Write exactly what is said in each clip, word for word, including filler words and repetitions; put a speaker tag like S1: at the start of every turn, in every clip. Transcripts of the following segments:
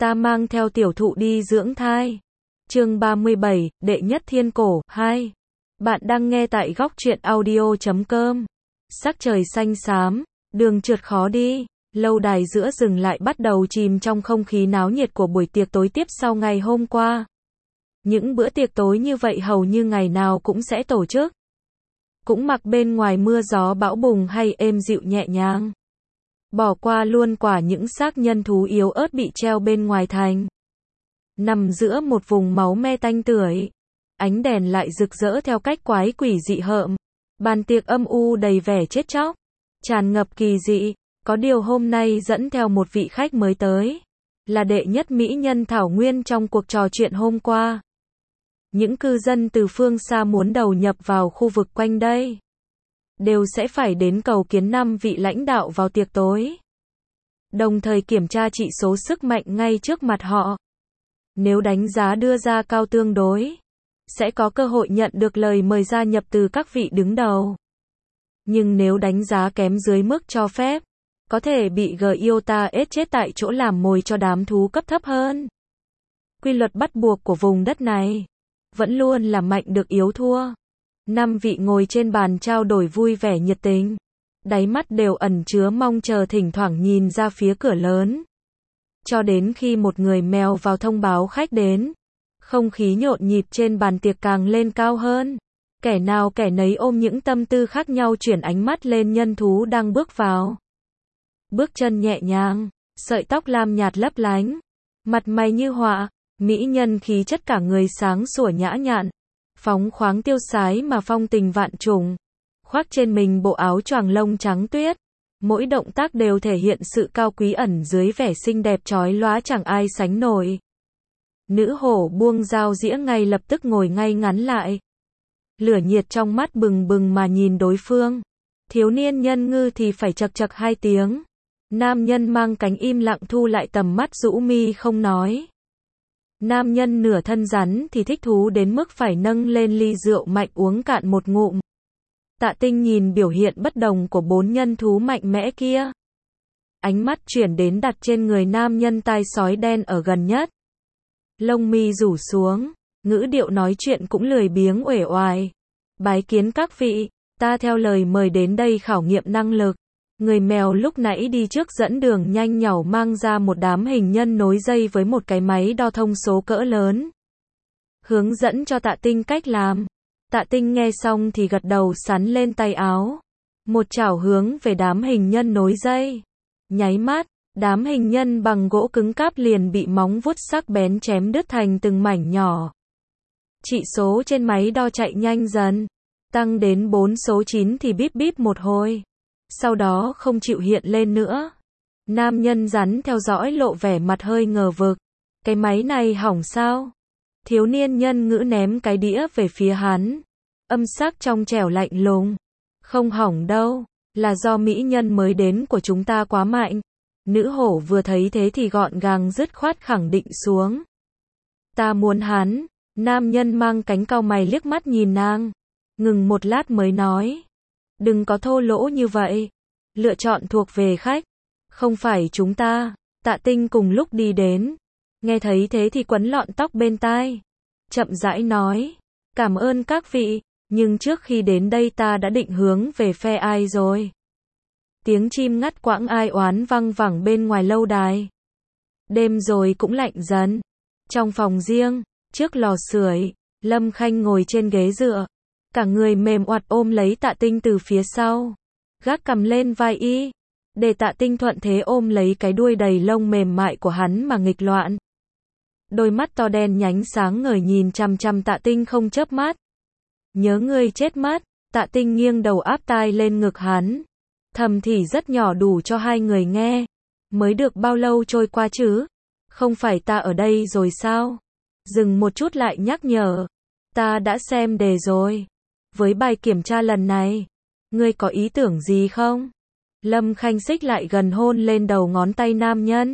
S1: Ta mang theo tiểu thụ đi dưỡng thai. Chương ba mươi bảy, Đệ nhất thiên cổ, hai. Bạn đang nghe tại góc truyện audio chấm com. Sắc trời xanh xám, đường trượt khó đi, lâu đài giữa rừng lại bắt đầu chìm trong không khí náo nhiệt của buổi tiệc tối tiếp sau ngày hôm qua. Những bữa tiệc tối như vậy hầu như ngày nào cũng sẽ tổ chức. Cũng mặc bên ngoài mưa gió bão bùng hay êm dịu nhẹ nhàng. Bỏ qua luôn quả những xác nhân thú yếu ớt bị treo bên ngoài thành. Nằm giữa một vùng máu me tanh tưởi. Ánh đèn lại rực rỡ theo cách quái quỷ dị hợm. Bàn tiệc âm u đầy vẻ chết chóc. Tràn ngập kỳ dị. Có điều hôm nay dẫn theo một vị khách mới tới. Là đệ nhất mỹ nhân Thảo Nguyên trong cuộc trò chuyện hôm qua. Những cư dân từ phương xa muốn đầu nhập vào khu vực quanh đây. Đều sẽ phải đến cầu kiến năm vị lãnh đạo vào tiệc tối. Đồng thời kiểm tra chỉ số sức mạnh ngay trước mặt họ. Nếu đánh giá đưa ra cao tương đối, sẽ có cơ hội nhận được lời mời gia nhập từ các vị đứng đầu. Nhưng nếu đánh giá kém dưới mức cho phép, có thể bị Giota ết chết tại chỗ làm mồi cho đám thú cấp thấp hơn. Quy luật bắt buộc của vùng đất này vẫn luôn là mạnh được yếu thua. Năm vị ngồi trên bàn trao đổi vui vẻ nhiệt tình. Đáy mắt đều ẩn chứa mong chờ, thỉnh thoảng nhìn ra phía cửa lớn. Cho đến khi một người mèo vào thông báo khách đến. Không khí nhộn nhịp trên bàn tiệc càng lên cao hơn. Kẻ nào kẻ nấy ôm những tâm tư khác nhau chuyển ánh mắt lên nhân thú đang bước vào. Bước chân nhẹ nhàng, sợi tóc lam nhạt lấp lánh. Mặt mày như họa, mỹ nhân khí chất cả người sáng sủa nhã nhặn. Phóng khoáng tiêu sái mà phong tình vạn trùng. Khoác trên mình bộ áo choàng lông trắng tuyết. Mỗi động tác đều thể hiện sự cao quý ẩn dưới vẻ xinh đẹp chói lóa chẳng ai sánh nổi. Nữ hổ buông dao dĩa ngay lập tức ngồi ngay ngắn lại. Lửa nhiệt trong mắt bừng bừng mà nhìn đối phương. Thiếu niên nhân ngư thì phải chật chật hai tiếng. Nam nhân mang cánh im lặng thu lại tầm mắt rũ mi không nói. Nam nhân nửa thân rắn thì thích thú đến mức phải nâng lên ly rượu mạnh uống cạn một ngụm. Tạ Tinh nhìn biểu hiện bất đồng của bốn nhân thú mạnh mẽ kia. Ánh mắt chuyển đến đặt trên người nam nhân tai sói đen ở gần nhất. Lông mi rủ xuống, ngữ điệu nói chuyện cũng lười biếng uể oải. Bái kiến các vị, ta theo lời mời đến đây khảo nghiệm năng lực. Người mèo lúc nãy đi trước dẫn đường nhanh nhảu mang ra một đám hình nhân nối dây với một cái máy đo thông số cỡ lớn. Hướng dẫn cho Tạ Tinh cách làm. Tạ Tinh nghe xong thì gật đầu sắn lên tay áo. Một chảo hướng về đám hình nhân nối dây. Nháy mắt, đám hình nhân bằng gỗ cứng cáp liền bị móng vuốt sắc bén chém đứt thành từng mảnh nhỏ. Chỉ số trên máy đo chạy nhanh dần. Tăng đến bốn số chín thì bíp bíp một hồi. Sau đó không chịu hiện lên nữa. Nam nhân rắn theo dõi lộ vẻ mặt hơi ngờ vực. Cái máy này hỏng sao? Thiếu niên nhân ngữ ném cái đĩa về phía hắn. Âm sắc trong trẻo lạnh lùng. Không hỏng đâu, là do mỹ nhân mới đến của chúng ta quá mạnh. Nữ hổ vừa thấy thế thì gọn gàng dứt khoát khẳng định xuống. Ta muốn hắn. Nam nhân mang cánh cau mày liếc mắt nhìn nàng. Ngừng một lát mới nói. Đừng có thô lỗ như vậy. Lựa chọn thuộc về khách. Không phải chúng ta. Tạ Tinh cùng lúc đi đến. Nghe thấy thế thì quấn lọn tóc bên tai. Chậm rãi nói. Cảm ơn các vị. Nhưng trước khi đến đây ta đã định hướng về phe ai rồi. Tiếng chim ngắt quãng ai oán văng vẳng bên ngoài lâu đài. Đêm rồi cũng lạnh dần. Trong phòng riêng, trước lò sưởi, Lâm Khanh ngồi trên ghế dựa. Cả người mềm oặt ôm lấy Tạ Tinh từ phía sau. Gác cằm lên vai y. Để Tạ Tinh thuận thế ôm lấy cái đuôi đầy lông mềm mại của hắn mà nghịch loạn. Đôi mắt to đen nhánh sáng ngời nhìn chằm chằm Tạ Tinh không chớp mắt. Nhớ ngươi chết mất. Tạ Tinh nghiêng đầu áp tai lên ngực hắn. Thầm thì rất nhỏ đủ cho hai người nghe. Mới được bao lâu trôi qua chứ? Không phải ta ở đây rồi sao? Dừng một chút lại nhắc nhở. Ta đã xem đề rồi. Với bài kiểm tra lần này, ngươi có ý tưởng gì không? Lâm Khanh xích lại gần hôn lên đầu ngón tay nam nhân.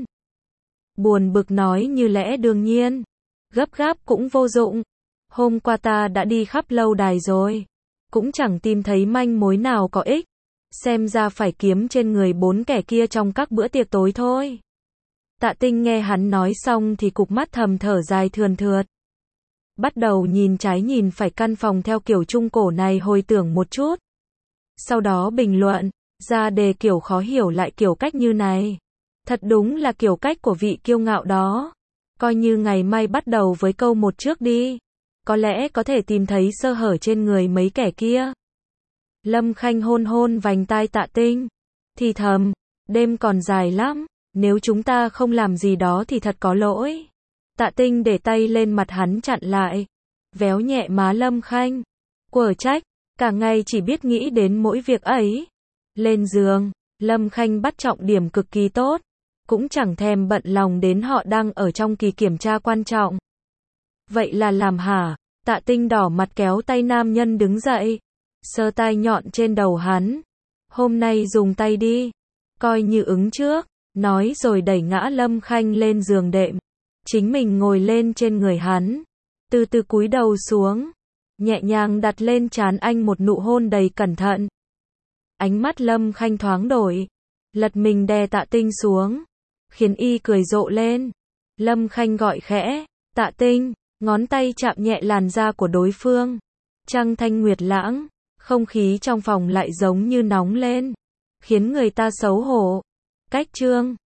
S1: Buồn bực nói như lẽ đương nhiên. Gấp gáp cũng vô dụng. Hôm qua ta đã đi khắp lâu đài rồi. Cũng chẳng tìm thấy manh mối nào có ích. Xem ra phải kiếm trên người bốn kẻ kia trong các bữa tiệc tối thôi. Tạ Tinh nghe hắn nói xong thì cụp mắt thầm thở dài thườn thượt. Bắt đầu nhìn trái nhìn phải căn phòng theo kiểu trung cổ này hồi tưởng một chút. Sau đó bình luận, ra đề kiểu khó hiểu lại kiểu cách như này. Thật đúng là kiểu cách của vị kiêu ngạo đó. Coi như ngày mai bắt đầu với câu một trước đi. Có lẽ có thể tìm thấy sơ hở trên người mấy kẻ kia. Lâm Khanh hôn hôn vành tai Tạ Tinh. Thì thầm, đêm còn dài lắm, nếu chúng ta không làm gì đó thì thật có lỗi. Tạ Tinh để tay lên mặt hắn chặn lại. Véo nhẹ má Lâm Khanh. Quở trách, cả ngày chỉ biết nghĩ đến mỗi việc ấy. Lên giường, Lâm Khanh bắt trọng điểm cực kỳ tốt. Cũng chẳng thèm bận lòng đến họ đang ở trong kỳ kiểm tra quan trọng. Vậy là làm hả? Tạ Tinh đỏ mặt kéo tay nam nhân đứng dậy. Sờ tai nhọn trên đầu hắn. Hôm nay dùng tay đi. Coi như ứng trước. Nói rồi đẩy ngã Lâm Khanh lên giường đệm. Chính mình ngồi lên trên người hắn. Từ từ cúi đầu xuống. Nhẹ nhàng đặt lên trán anh một nụ hôn đầy cẩn thận. Ánh mắt Lâm Khanh thoáng đổi. Lật mình đè Tạ Tinh xuống. Khiến y cười rộ lên. Lâm Khanh gọi khẽ. Tạ Tinh. Ngón tay chạm nhẹ làn da của đối phương. Trăng thanh nguyệt lãng. Không khí trong phòng lại giống như nóng lên. Khiến người ta xấu hổ. Cách chương